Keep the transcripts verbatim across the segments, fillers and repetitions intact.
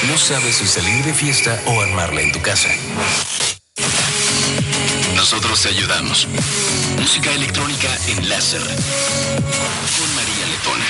No sabes si salir de fiesta o armarla en tu casa. Nosotros te ayudamos. Música electrónica en láser. Con María Letona.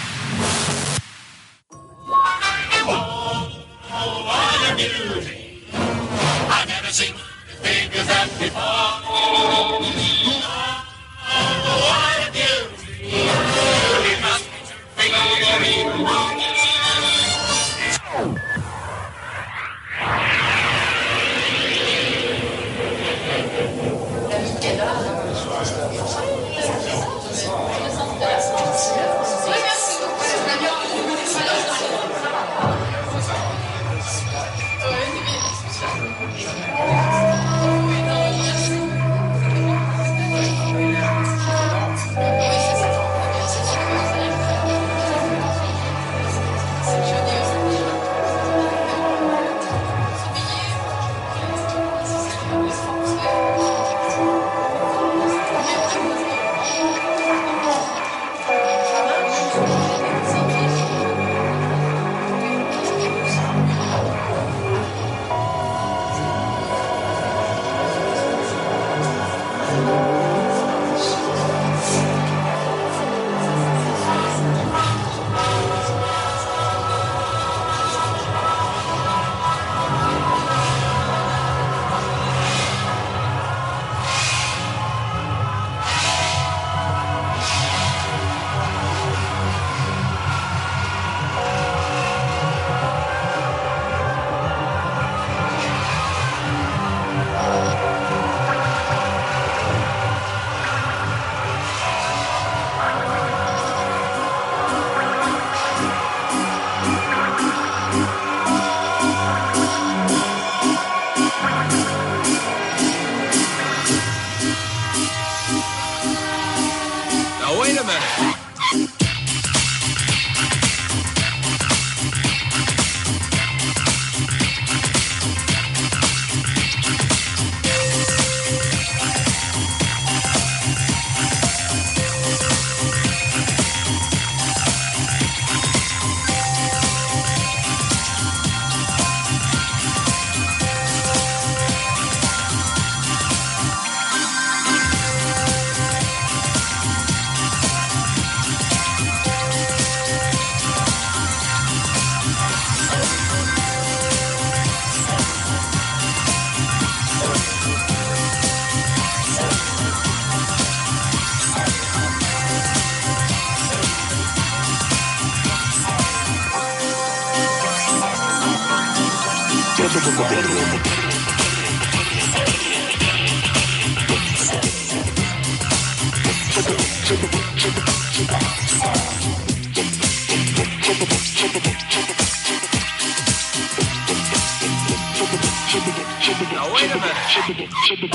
Now wait a minute.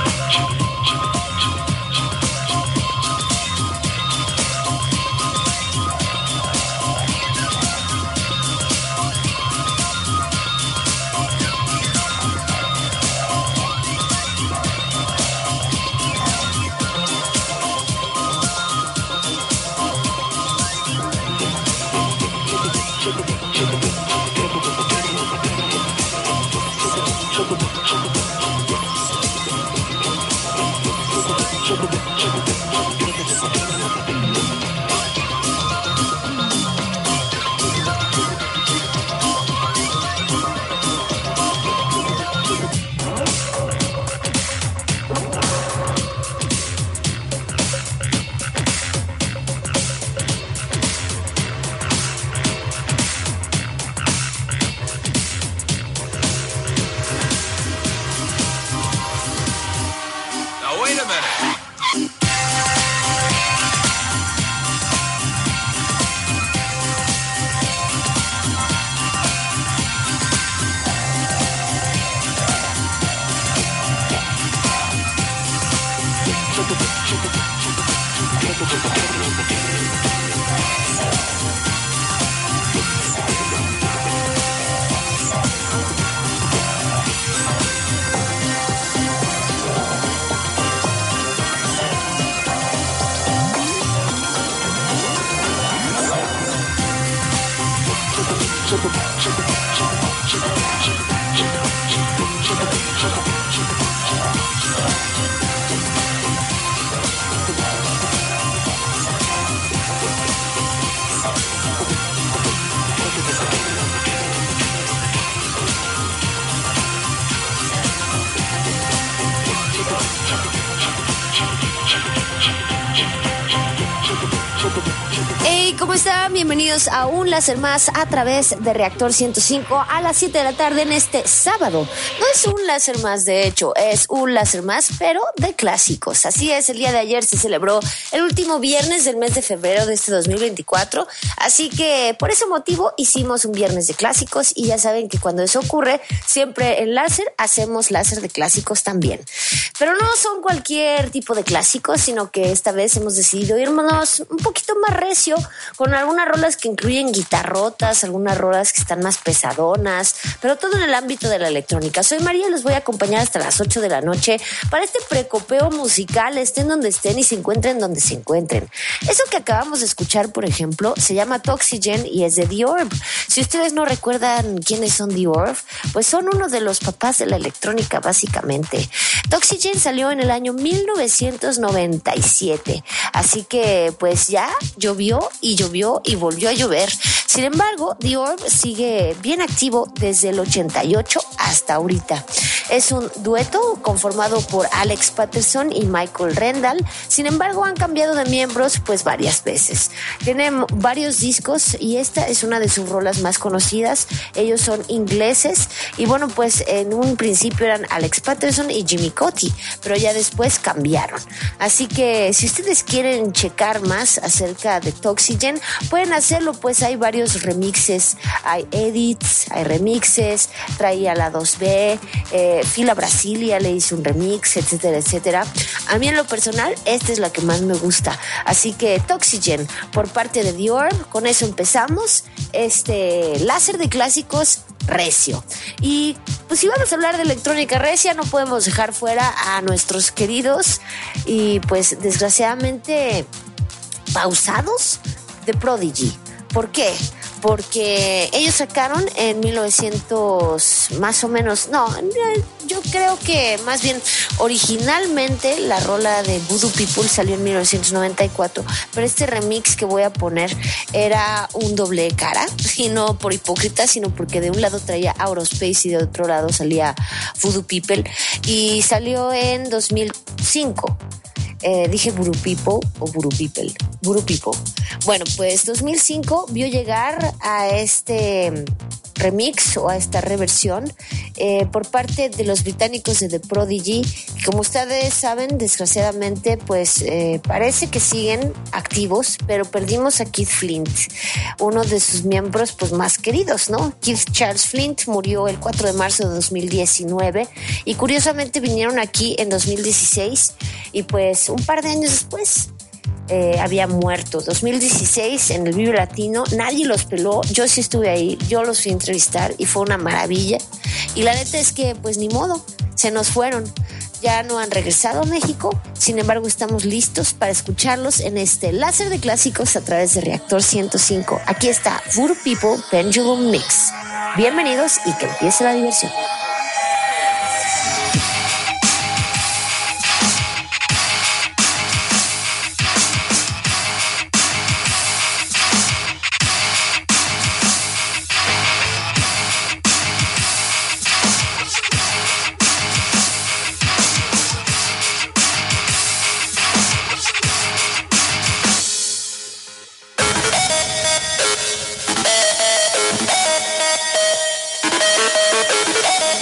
Now wait a minute. Triple, triple, triple. ¿cómo están? Bienvenidos a un láser más a través de Reactor ciento cinco a las siete de la tarde en este sábado. No es un láser más, de hecho, es un láser más, pero de clásicos. Así es, el día de ayer se celebró el último viernes del mes de febrero de este dos mil veinticuatro, así que por ese motivo hicimos un viernes de clásicos y ya saben que cuando eso ocurre, siempre en láser hacemos láser de clásicos también. Pero no son cualquier tipo de clásicos, sino que esta vez hemos decidido irnos un poquito más recio, con algunas rolas que incluyen guitarrotas, algunas rolas que están más pesadonas, pero todo en el ámbito de la electrónica. Soy María y los voy a acompañar hasta las ocho de la noche para este precopeo musical, estén donde estén y se encuentren donde se encuentren. Eso que acabamos de escuchar, por ejemplo, se llama Toxygen y es de The Orb. Si ustedes no recuerdan quiénes son The Orb, pues son uno de los papás de la electrónica, básicamente. Toxygen salió en el año mil novecientos noventa y siete, así que pues ya llovió y llovió y volvió a llover. Sin embargo, The Orb sigue bien activo desde el ochenta y ocho hasta ahorita. Es un dueto conformado por Alex Patterson y Michael Rendall. Sin embargo, han cambiado de miembros pues varias veces. Tienen varios discos y esta es una de sus rolas más conocidas. Ellos son ingleses y bueno, pues en un principio eran Alex Patterson y Jimmy Cauty, pero ya después cambiaron. Así que si ustedes quieren checar más acerca de Toxygen, pueden hacerlo, pues hay varios remixes, hay edits, hay remixes, traía la dos B, eh, Fila Brasilia le hizo un remix, etcétera, etcétera. A mí en lo personal, esta es la que más me gusta. Así que Toxygen, por parte de The Orb, con eso empezamos este láser de clásicos recio. Y pues si vamos a hablar de electrónica recia, no podemos dejar fuera a nuestros queridos y pues desgraciadamente pausados de Prodigy. ¿Por qué? Porque ellos sacaron en mil novecientos más o menos, no, yo creo que más bien originalmente la rola de Voodoo People salió en mil novecientos noventa y cuatro, pero este remix que voy a poner era un doble cara, y no por hipócrita, sino porque de un lado traía Aerospace y de otro lado salía Voodoo People, y salió en dos mil cinco. Eh, dije Voodoo People o Voodoo People, Voodoo People. Bueno, pues dos mil cinco vio llegar a este remix o a esta reversión eh, por parte de los británicos de The Prodigy, que como ustedes saben, desgraciadamente, pues eh, parece que siguen activos, pero perdimos a Keith Flint, uno de sus miembros pues más queridos, ¿no? Keith Charles Flint murió el cuatro de marzo de dos mil diecinueve y curiosamente vinieron aquí en dos mil dieciséis y pues un par de años después Eh, había muerto. dos mil dieciséis en el Vive Latino, nadie los peló, yo sí estuve ahí, yo los fui a entrevistar y fue una maravilla. Y la neta es que pues ni modo, se nos fueron, ya no han regresado a México. Sin embargo, estamos listos para escucharlos en este láser de clásicos a través de Reactor ciento cinco. Aquí está Voodoo People Pendulum Mix. Bienvenidos y que empiece la diversión. We'll be right back.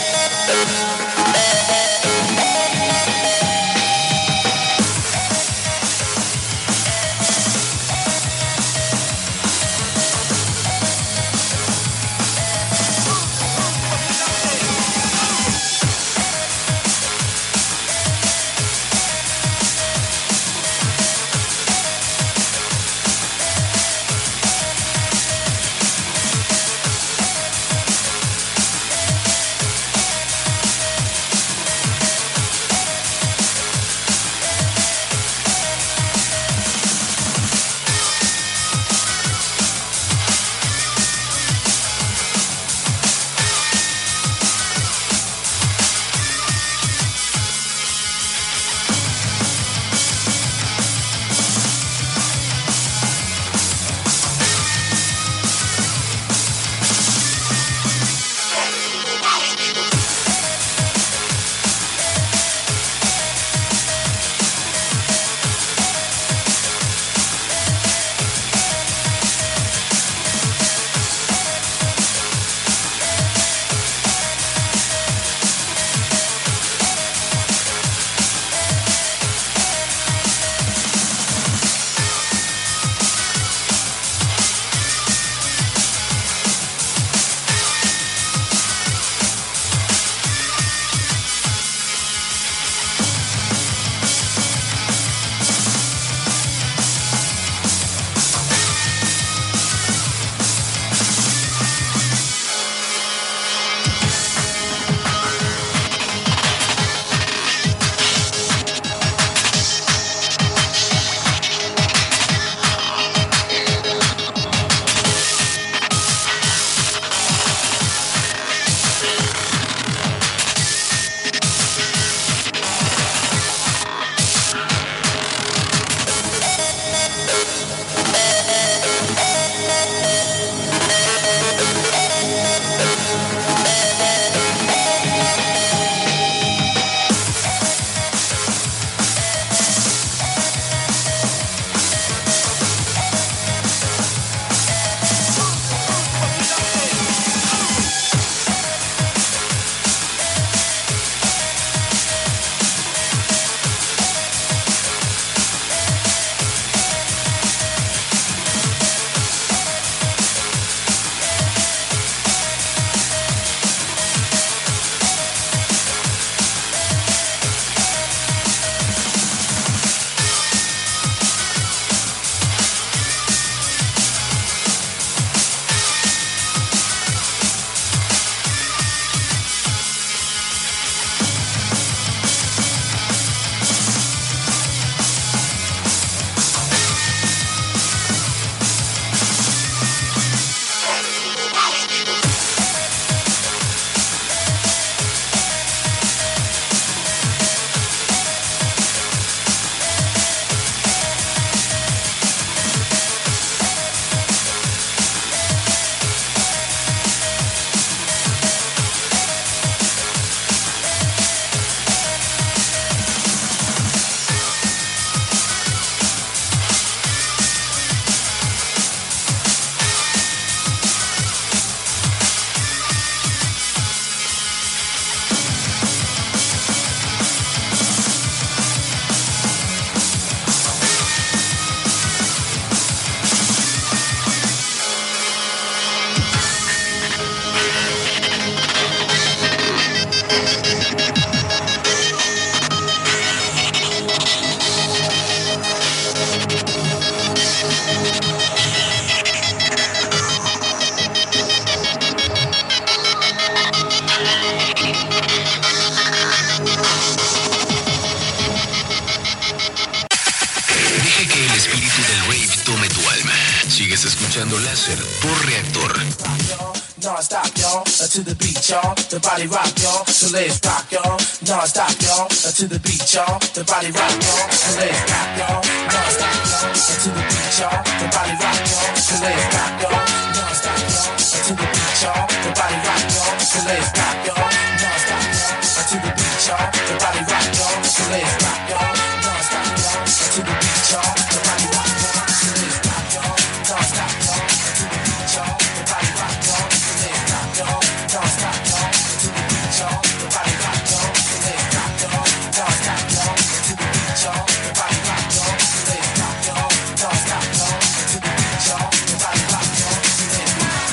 escuchando Láser por Reactor. Non-stop, y'all, uh, to the beat, y'all, the body rock, y'all, so let's rock, y'all. Non-stop, y'all, uh, to the beat, y'all, the body rock, y'all, so let's rock, y'all. Non-stop, y'all, uh, to the beat, y'all, the body rock, y'all, so let's rock, y'all. Non-stop, y'all, uh, to the beat, y'all, the body rock, y'all, so let's rock, y'all. Non-stop, y'all, uh, to the beat, y'all, the body rock, y'all, so let's rock, y'all. Non-stop, y'all, uh, to the beat, y'all, the body rock, y'all, so let's rock, y'all. Non-stop, y'all, uh, to the beat, y'all, the body rock, y'all. Don't stop, y'all, to the beat, y'all, the body rock, y'all, so let's rock, y'all. Don't stop, y'all, to the beat, y'all, the body rock, y'all, so let's rock, y'all. Don't stop, y'all, to the beat, y'all, the body rock, y'all, so let's rock.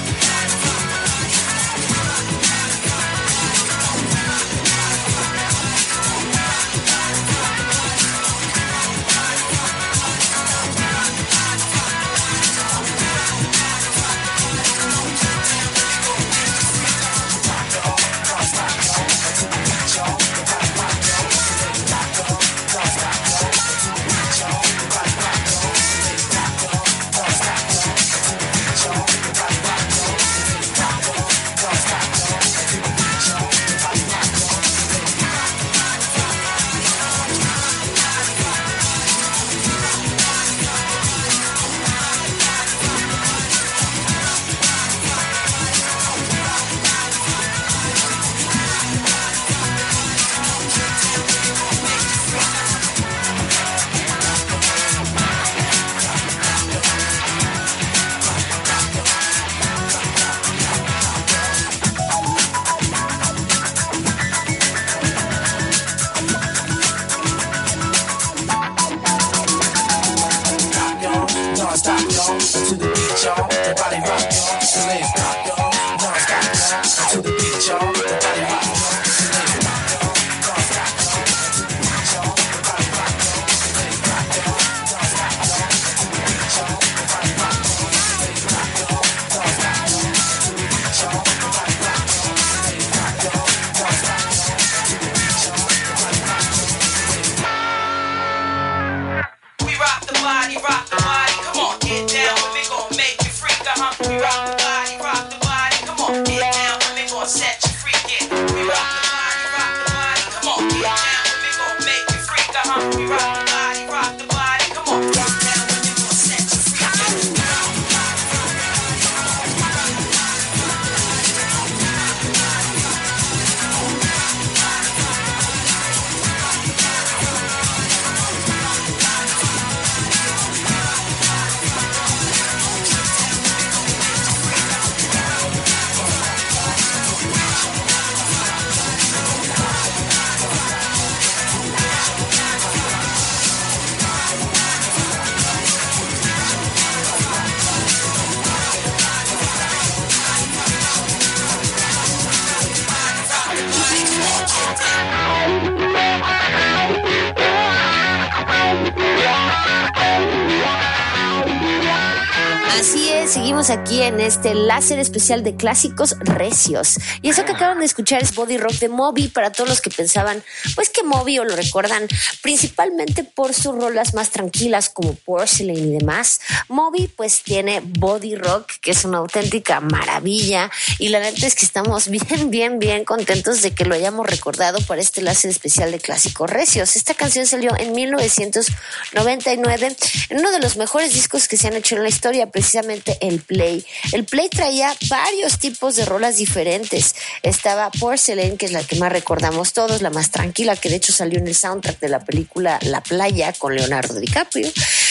Seguimos aquí en este láser especial de clásicos recios. Y eso que acaban de escuchar es Body Rock de Moby, para todos los que pensaban, pues que Moby o lo recuerdan principalmente por sus rolas más tranquilas como Porcelain y demás. Moby pues tiene Body Rock, que es una auténtica maravilla, y la neta es que estamos bien, bien, bien contentos de que lo hayamos recordado para este láser especial de clásicos recios. Esta canción salió en mil novecientos noventa y nueve en uno de los mejores discos que se han hecho en la historia, precisamente el Play. El Play traía varios tipos de rolas diferentes. Estaba Porcelain, que es la que más recordamos todos, la más tranquila, que de hecho salió en el soundtrack de la película La Playa con Leonardo DiCaprio.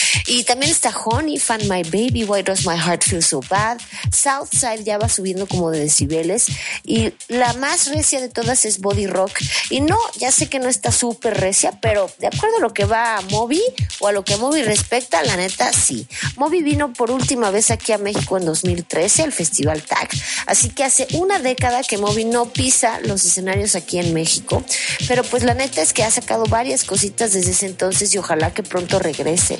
Y también está Honey, Find My Baby, Why Does My Heart Feel So Bad. Southside ya va subiendo como de decibeles. Y la más recia de todas es Body Rock. Y no, ya sé que no está súper recia, pero de acuerdo a lo que va a Moby o a lo que a Moby respecta, la neta sí. Moby vino por última vez aquí a México en dos mil trece al Festival T A C. Así que hace una década que Moby no pisa los escenarios aquí en México. Pero pues la neta es que ha sacado varias cositas desde ese entonces y ojalá que pronto regrese.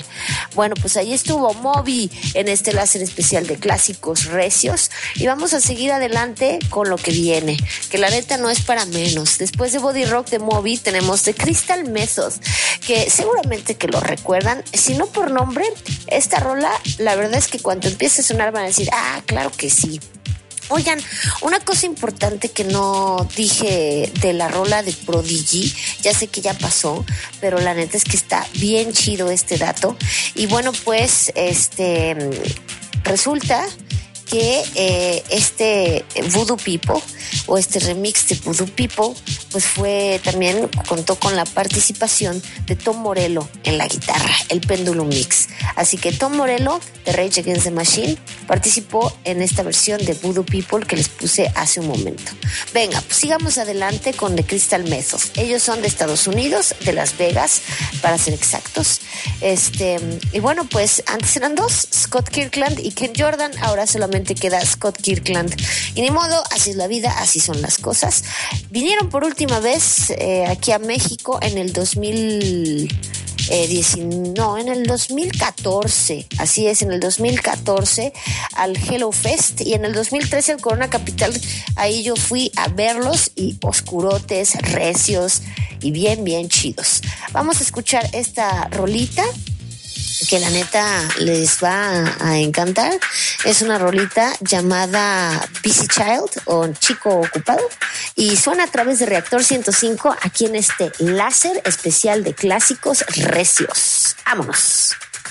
Bueno, pues ahí estuvo Moby en este láser especial de clásicos recios y vamos a seguir adelante con lo que viene, que la neta no es para menos. Después de Body Rock de Moby tenemos The Crystal Method, que seguramente que lo recuerdan, si no por nombre, esta rola, la verdad es que cuando empiece a sonar van a decir, ah, claro que sí. Oigan, una cosa importante que no dije de la rola de Prodigy, ya sé que ya pasó, pero la neta es que está bien chido este dato. Y bueno, pues este resulta que eh, este Voodoo People o este remix de Voodoo People pues fue también, contó con la participación de Tom Morello en la guitarra, el Pendulum Mix. Así que Tom Morello de Rage Against the Machine participó en esta versión de Voodoo People que les puse hace un momento. Venga, pues sigamos adelante con The Crystal Method. Ellos son de Estados Unidos, de Las Vegas, para ser exactos. Este, y bueno, pues antes eran dos, Scott Kirkland y Ken Jordan, ahora solamente queda Scott Kirkland. Y ni modo, así es la vida, así son las cosas. Vinieron por última vez eh, aquí a México en el dos mil diecinueve, no, en el dos mil catorce, así es, en el dos mil catorce al Hello Fest y en el dos mil trece al Corona Capital. Ahí yo fui a verlos y oscurotes, recios y bien, bien chidos. Vamos a escuchar esta rolita que la neta les va a encantar. Es una rolita llamada Busy Child o Chico Ocupado y suena a través de Reactor ciento cinco aquí en este láser especial de clásicos recios. ¡Vámonos!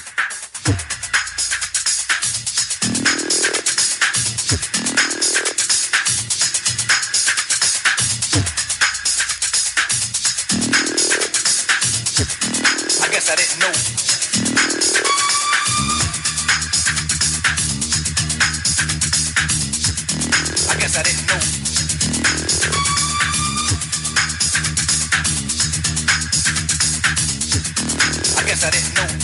I guess I didn't know. I guess I didn't know. I guess I didn't know.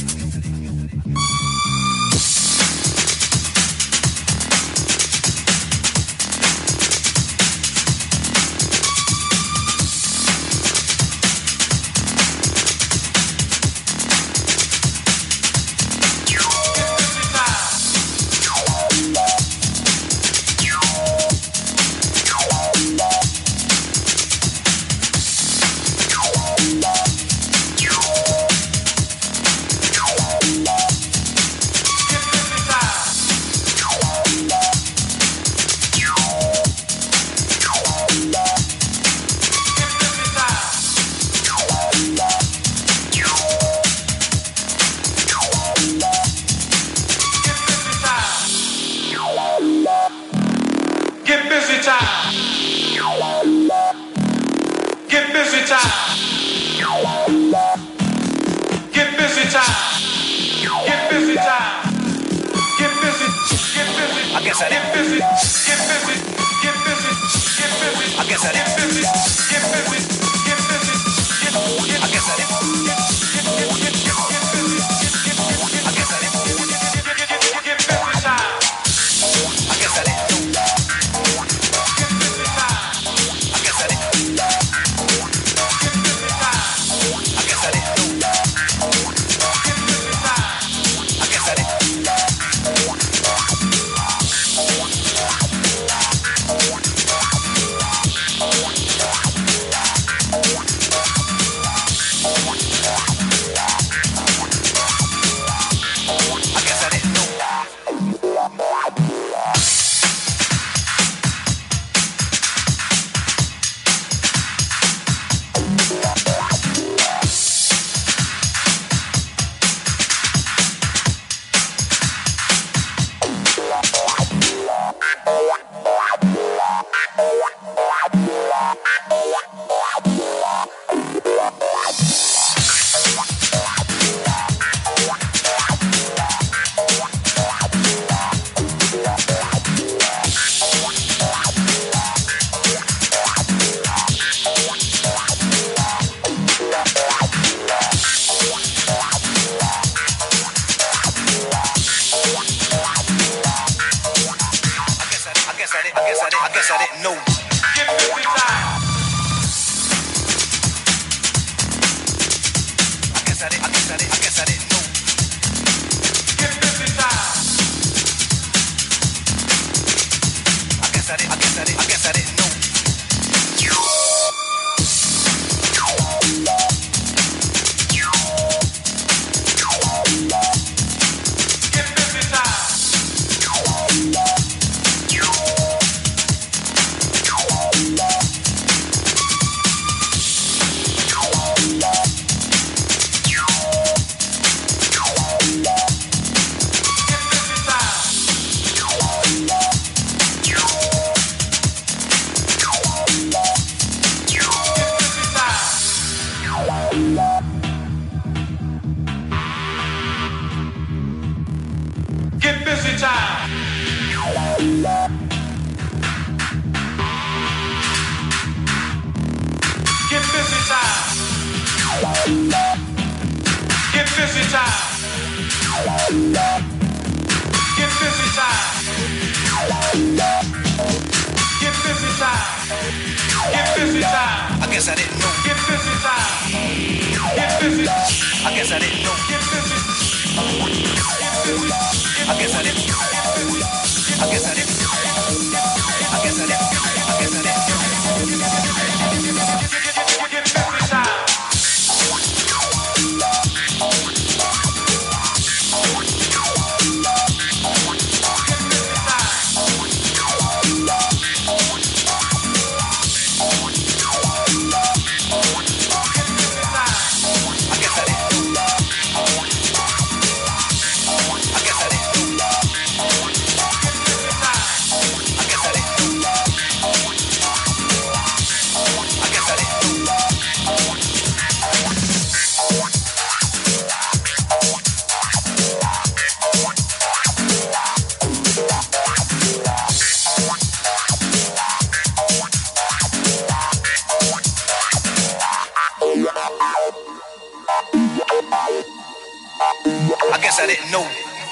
guess I didn't, I guess I didn't, I guess I didn't know. Get busy time. Get busy time. Get busy time. Get busy time. Get busy time. Get busy time. I guess I didn't know. Get busy time. Get busy. I guess I didn't know. Get busy. I guess I didn't. I guess I didn't. I guess I didn't. I guess I didn't. Get busy time. I guess I didn't know.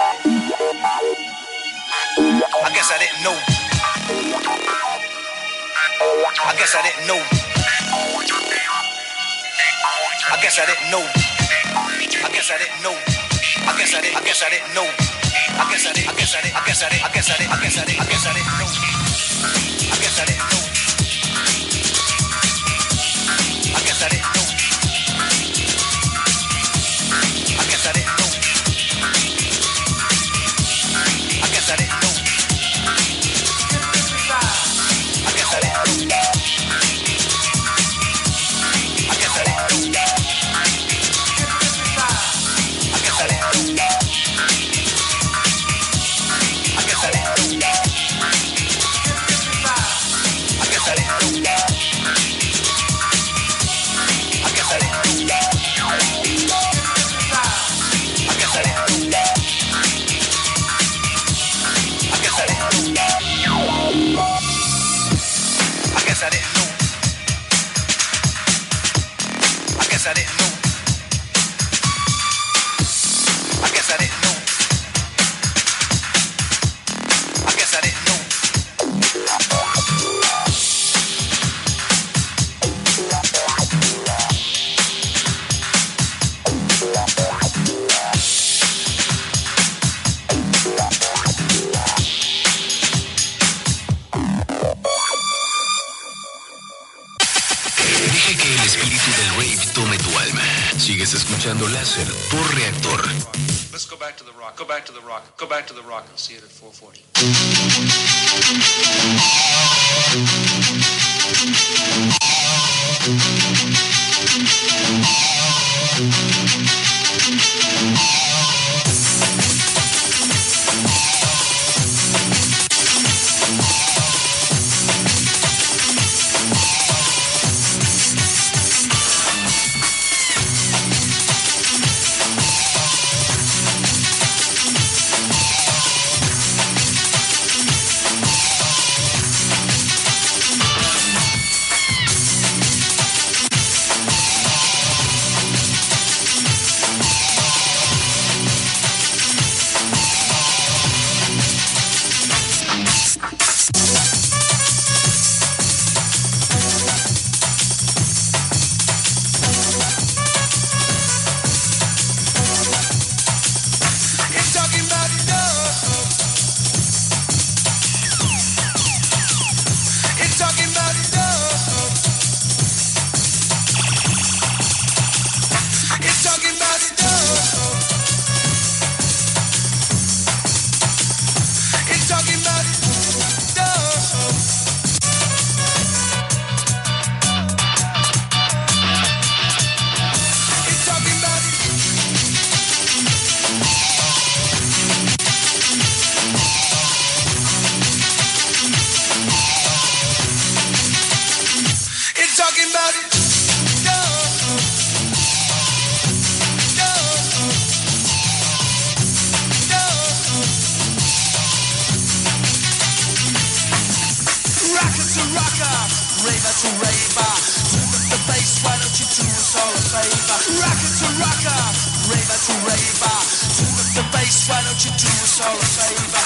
I guess I didn't know. I guess I didn't know. I guess I didn't know. I guess I didn't know. I guess I didn't. I guess I didn't know. I guess I didn't. I guess I didn't. I guess I didn't. I guess I didn't. I guess I didn't. I guess I didn't know. I guess I didn't know. I guess I didn't know. I guess I didn't know. I guess I didn't know. I guess I didn't know. I guess I didn't know. I guess I didn't know. I guess I didn't know. I guess I didn't know. I guess I didn't know. I didn't know. I guess I didn't know. I guess I didn't know. I guess I didn't know. Deja que el espíritu del rave tome tu alma. Sigues escuchando Láser por Reactor. Let's go back to the rock. Go back to the rock. Go back to the rock and see it at four forty. Rocker to rocker, raver to raver. Turn up the bass, why don't you do us all a favor? Rocker to rocker, raver to raver. Turn up the bass, why don't you do us all a favor?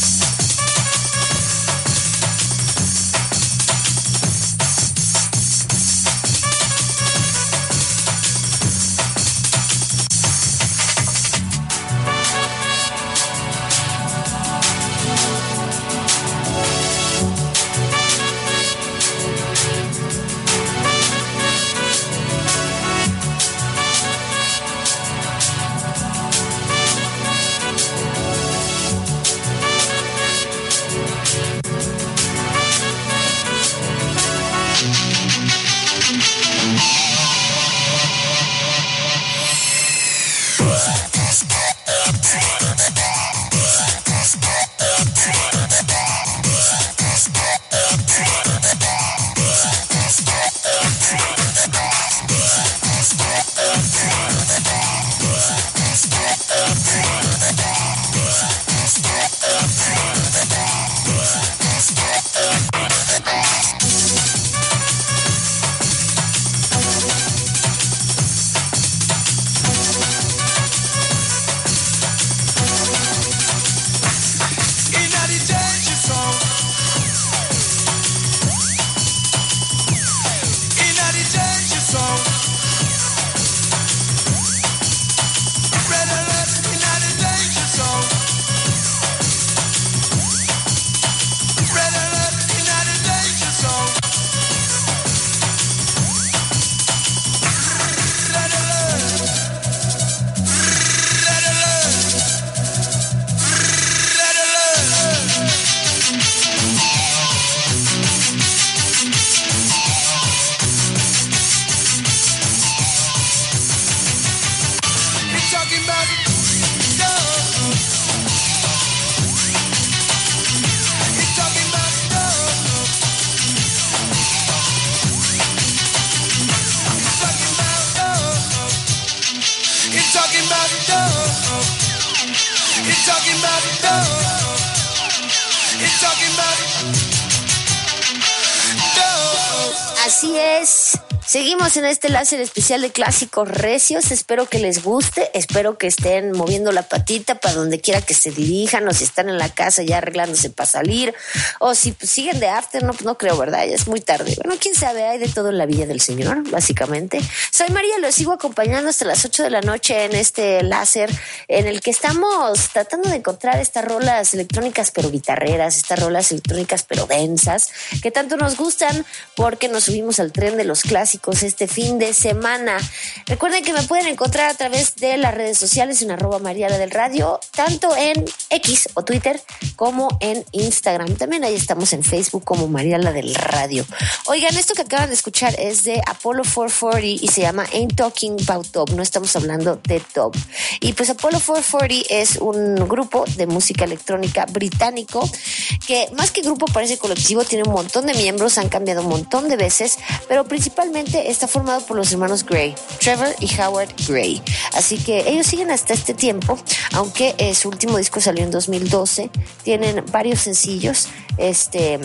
Así es. Seguimos en este láser especial de clásicos recios. Espero que les guste, espero que estén moviendo la patita para donde quiera que se dirijan, o si están en la casa ya arreglándose para salir, o si pues, siguen de after, no, no creo, ¿verdad? Ya es muy tarde. Bueno, quién sabe, hay de todo en la Villa del Señor, básicamente. Soy María, los sigo acompañando hasta las ocho de la noche en este láser en el que estamos tratando de encontrar estas rolas electrónicas pero guitarreras, estas rolas electrónicas pero densas, que tanto nos gustan porque nos subimos al tren de los clásicos este fin de semana. Recuerden que me pueden encontrar a través de las redes sociales en arroba Mariala del Radio, tanto en X o Twitter como en Instagram. También ahí estamos en Facebook como Mariala del Radio. Oigan, esto que acaban de escuchar es de Apollo cuatrocientos cuarenta y se llama Ain't Talking About Dub. No estamos hablando de dub. Y pues Apollo cuatrocientos cuarenta es un grupo de música electrónica británico que más que grupo parece colectivo, tiene un montón de miembros, han cambiado un montón de veces, pero principalmente está formado por los hermanos Gray, Trevor y Howard Gray. Así que ellos siguen hasta este tiempo, aunque eh, su último disco salió en dos mil doce. Tienen varios sencillos. Este,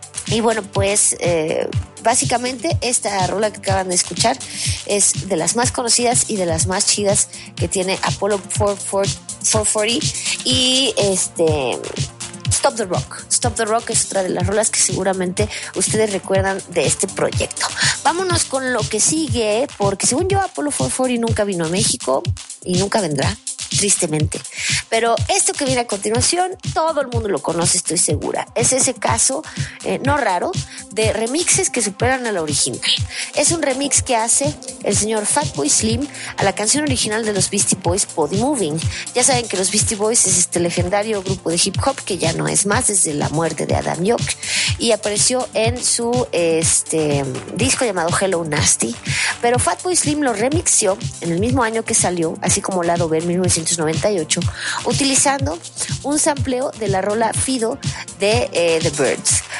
y bueno, pues eh, básicamente esta rola que acaban de escuchar es de las más conocidas y de las más chidas que tiene Apollo cuatrocientos cuarenta. Y este... Stop the Rock. Stop the Rock es otra de las rolas que seguramente ustedes recuerdan de este proyecto. Vámonos con lo que sigue, porque según yo Apollo cuatrocientos cuarenta nunca vino a México y nunca vendrá, tristemente. Pero esto que viene a continuación, todo el mundo lo conoce, estoy segura. Es ese caso, eh, no raro, de remixes que superan a la original. Es un remix que hace el señor Fatboy Slim a la canción original de los Beastie Boys, Body Moving. Ya saben que los Beastie Boys es este legendario grupo de hip hop que ya no es más desde la muerte de Adam York, y apareció en su este, disco llamado Hello Nasty. Pero Fatboy Slim lo remixió en el mismo año que salió, así como lado B en mil novecientos noventa y ocho, utilizando un sampleo de la rola Fido de eh, The Birds.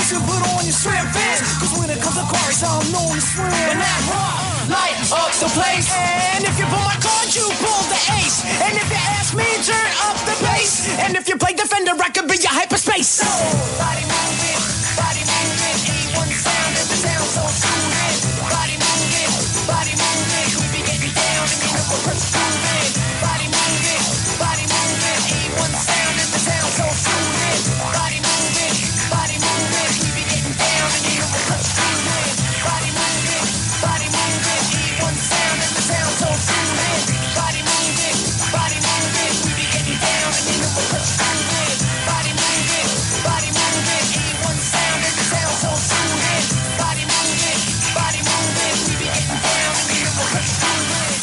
glasses and put on your swim fans. Cause when it comes to quarries, I'm known to swim. And that rock, light up the place. And if you pull my card, you pull the ace. And if you ask me, turn up the bass. And if you play defender, I could be your hyperspace. So, body moving, body moving, A one sound and the sound so soothing. Body moving, body moving, we be getting down and you know we're grooving. Body moving, body moving, A one sound and the sound so soothing. Body moving, body moving, we be getting down and you know we're grooving. Body moving, body moving, A one sound and the sound so soothing. Body moving, body moving, we be getting down and you know we're grooving. Body moving, body moving, A one sound and the sound so soothing. Body moving, body moving, we be getting down and you know we're grooving.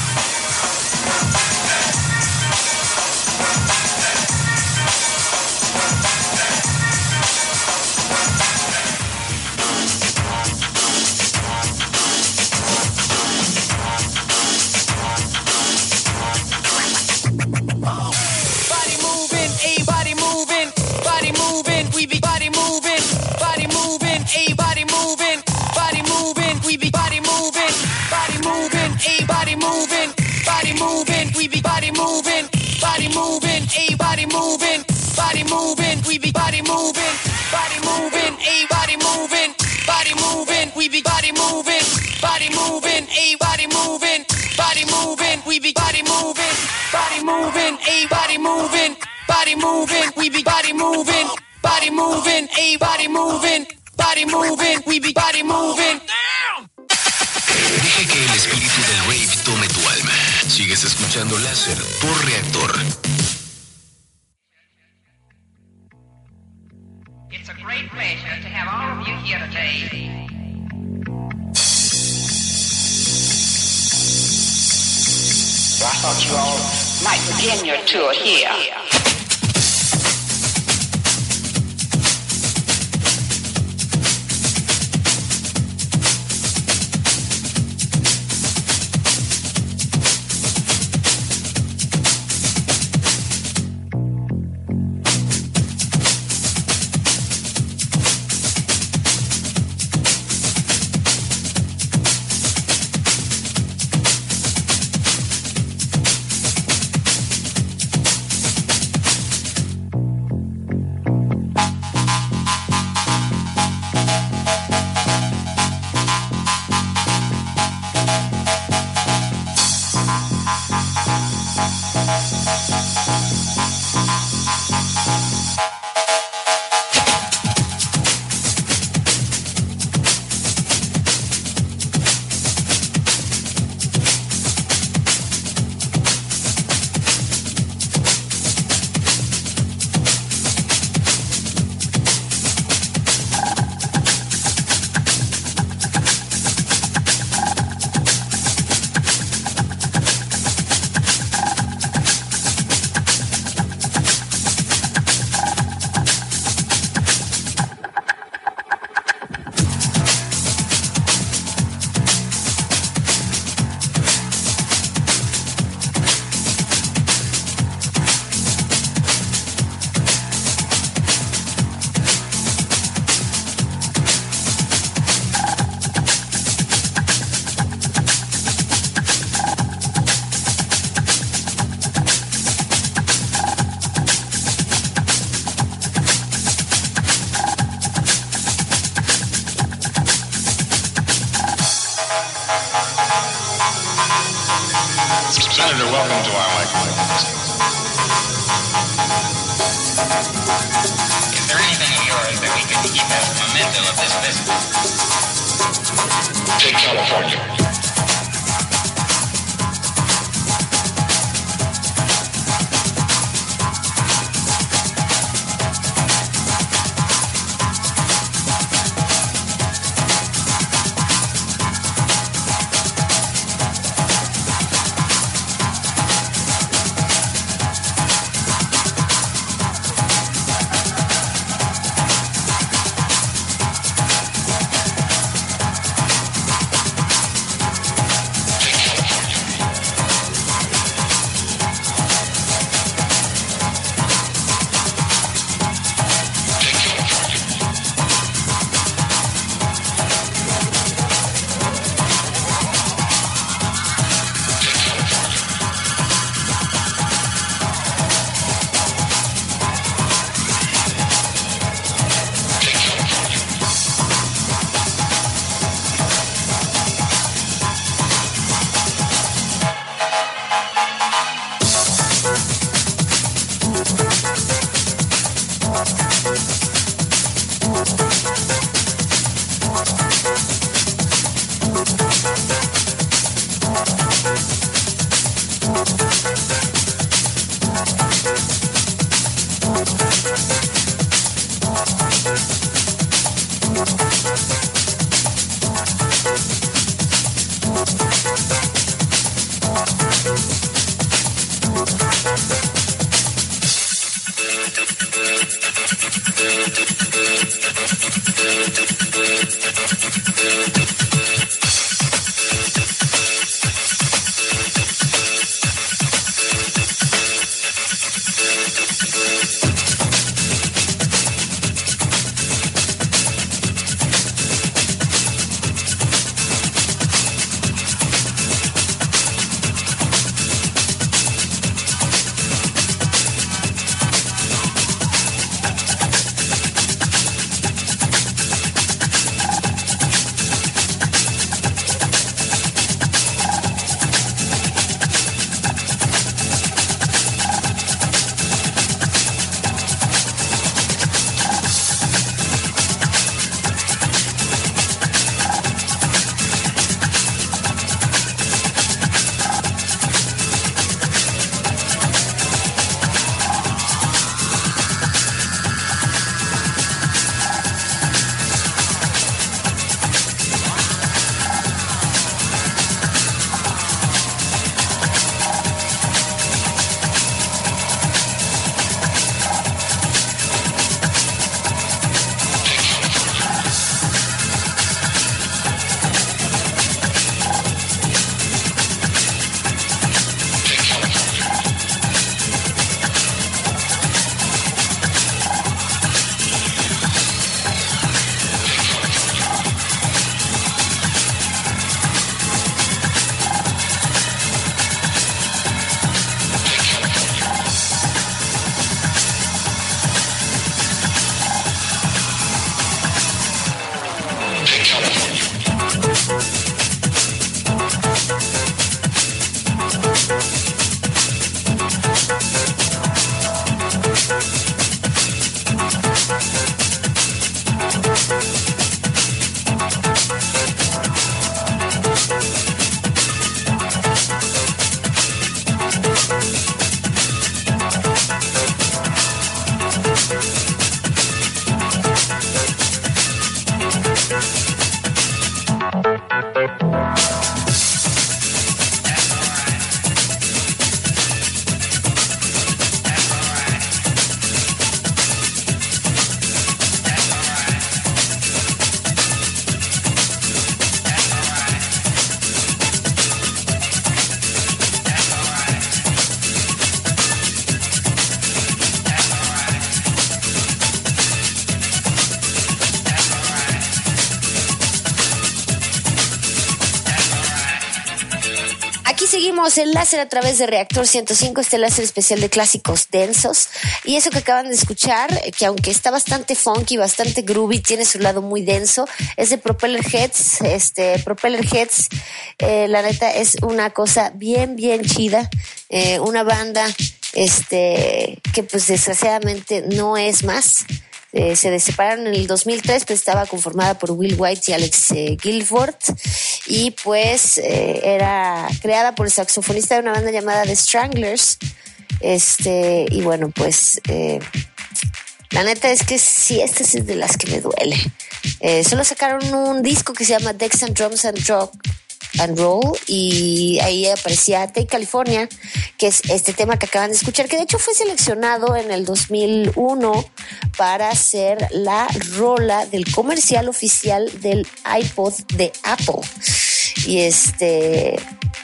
Body moving, a body moving, body moving, we be body moving, body moving, a body moving, body moving, we be body moving, body moving, a body moving, body moving, we be body moving, body moving, a body moving, body moving, we be body moving, body moving, a body moving, body moving, we be body moving, body moving, a body moving, body moving, we be body moving, body moving, a body moving, body moving, we be body moving, body moving, a body moving, body moving, we be body moving. Deja que el espíritu del rave tome tu alma. Sigues escuchando Láser por Reactor. It's a great pleasure to have all of you here today. I thought you all might begin your tour here. Senator, welcome to our microphone. Is there anything of yours that we could keep as a memento of this visit? Take California. Seguimos el láser a través de Reactor ciento cinco, este láser especial de clásicos densos. Y eso que acaban de escuchar, que aunque está bastante funky, bastante groovy, tiene su lado muy denso, es de Propeller Heads. Este, Propeller Heads, eh, la neta, es una cosa bien, bien chida. Eh, una banda este, que pues desgraciadamente no es más. Eh, se separaron en el dos mil tres, pero estaba conformada por Will White y Alex eh, Guilford, y pues eh, era creada por el saxofonista de una banda llamada The Stranglers. Este, y bueno, pues eh, la neta es que sí, esta es de las que me duele. Eh, solo sacaron un disco que se llama Decks and Drums and Rock and Roll, y ahí aparecía Take California, que es este tema que acaban de escuchar, que de hecho fue seleccionado en el dos mil uno para ser la rola del comercial oficial del iPod de Apple. Y este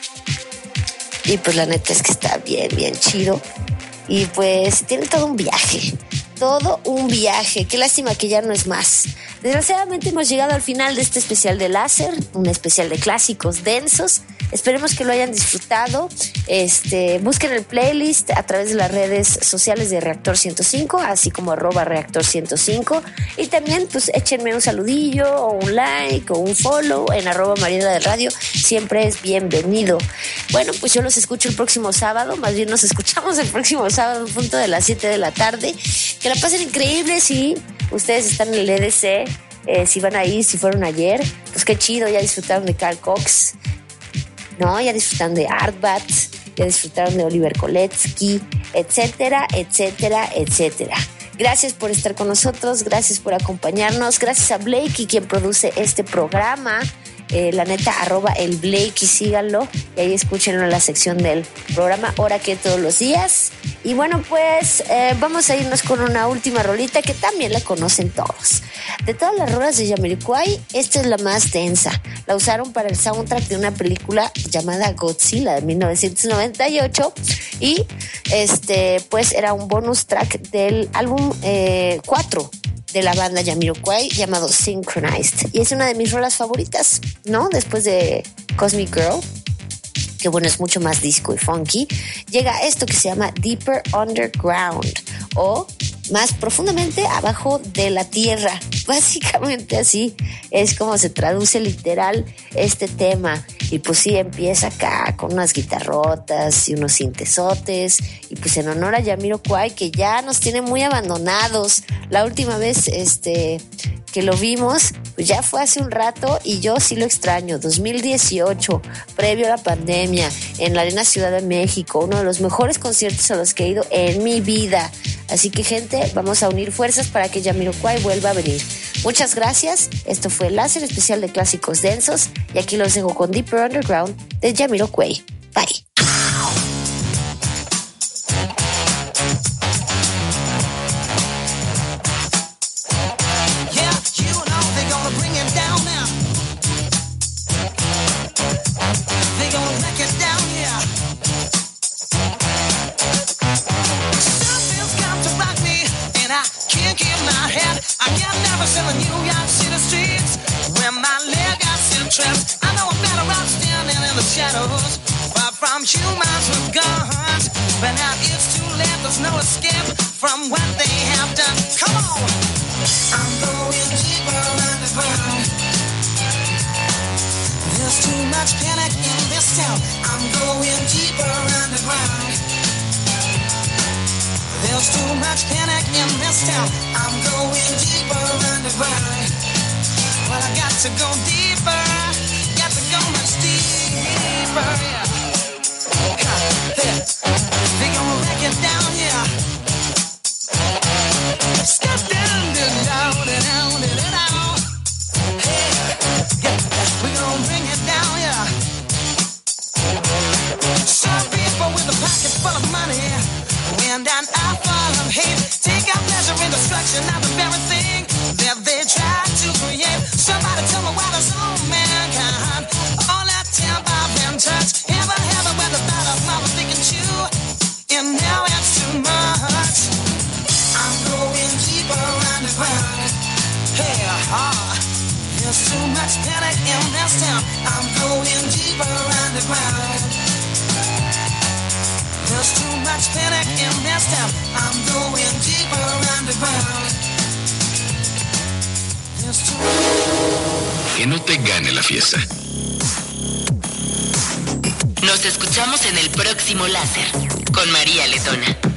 y pues la neta es que está bien, bien chido. Y pues tiene todo un viaje, todo un viaje. Qué lástima que ya no es más. Desgraciadamente hemos llegado al final de este especial de láser, un especial de clásicos densos. Esperemos que lo hayan disfrutado. Este, busquen el playlist a través de las redes sociales de Reactor ciento cinco, así como arroba Reactor ciento cinco. Y también pues échenme un saludillo o un like o un follow en arroba Mariela del Radio. Siempre es bienvenido. Bueno, pues yo los escucho el próximo sábado. Más bien nos escuchamos el próximo sábado en punto de las siete de la tarde. Que la pasen increíble. Si ustedes están en el E D C, eh, si van a ir, si fueron ayer, pues qué chido, ya disfrutaron de Carl Cox, ¿no? Ya disfrutaron de Artbat, ya disfrutaron de Oliver Koletsky, etcétera, etcétera, etcétera. Gracias por estar con nosotros, gracias por acompañarnos, gracias a Blakey, quien produce este programa. Eh, la neta, arroba el Blake y síganlo. Y ahí escúchenlo en la sección del programa Hora que todos los días. Y bueno, pues eh, vamos a irnos con una última rolita que también la conocen todos. De todas las rolas de Jamiroquai, esta es la más densa. La usaron para el soundtrack de una película llamada Godzilla de mil novecientos noventa y ocho. Y este, pues era un bonus track del álbum eh, cuatro de la banda Jamiroquai llamado Synchronized. Y es una de mis rolas favoritas, ¿no? Después de Cosmic Girl, que bueno, es mucho más disco y funky, llega esto que se llama Deeper Underground, o más profundamente abajo de la tierra. Básicamente así es como se traduce literal este tema. Y pues sí, empieza acá con unas guitarrotas y unos sintesotes. Y pues en honor a Jamiroquai, que ya nos tiene muy abandonados. La última vez este, que lo vimos, pues ya fue hace un rato y yo sí lo extraño. dos mil dieciocho, previo a la pandemia, en la Arena Ciudad de México. Uno de los mejores conciertos a los que he ido en mi vida. Así que, gente, vamos a unir fuerzas para que Jamiroquai vuelva a venir. Muchas gracias. Esto fue el Láser especial de clásicos densos. Y aquí los dejo con Deeper Underground de Jamiroquai. Bye. In the New York City streets, where my leg got trapped. I know I'm better off standing in the shadows, far from humans with guns. But now it's too late, there's no escape from what they have done. Come on! I'm going deeper underground. There's too much panic in this town. I'm going deeper underground. There's too much panic in this town. I'm going deeper underground. Well, I got to go deeper. Got to go much deeper. Yeah. They gonna wreck it down, yeah. Step down, down, down, down, down. Hey, yeah. We gonna bring it down, yeah. Some people with a pocket full of money and an eye full of hate take out pleasure in destruction of the very thing that they try to create. Somebody tell me why there's all mankind, all that temper and touch. Heaven, heaven, where the thought of mama thinking you, and now it's too much. I'm going deeper underground. Hey, ah, there's too much panic in this town. I'm going deeper underground. There's too much panic in this town. I'm going deeper underground. There's too much... Que no te gane la fiesta. Nos escuchamos en el próximo Láser con María Letona.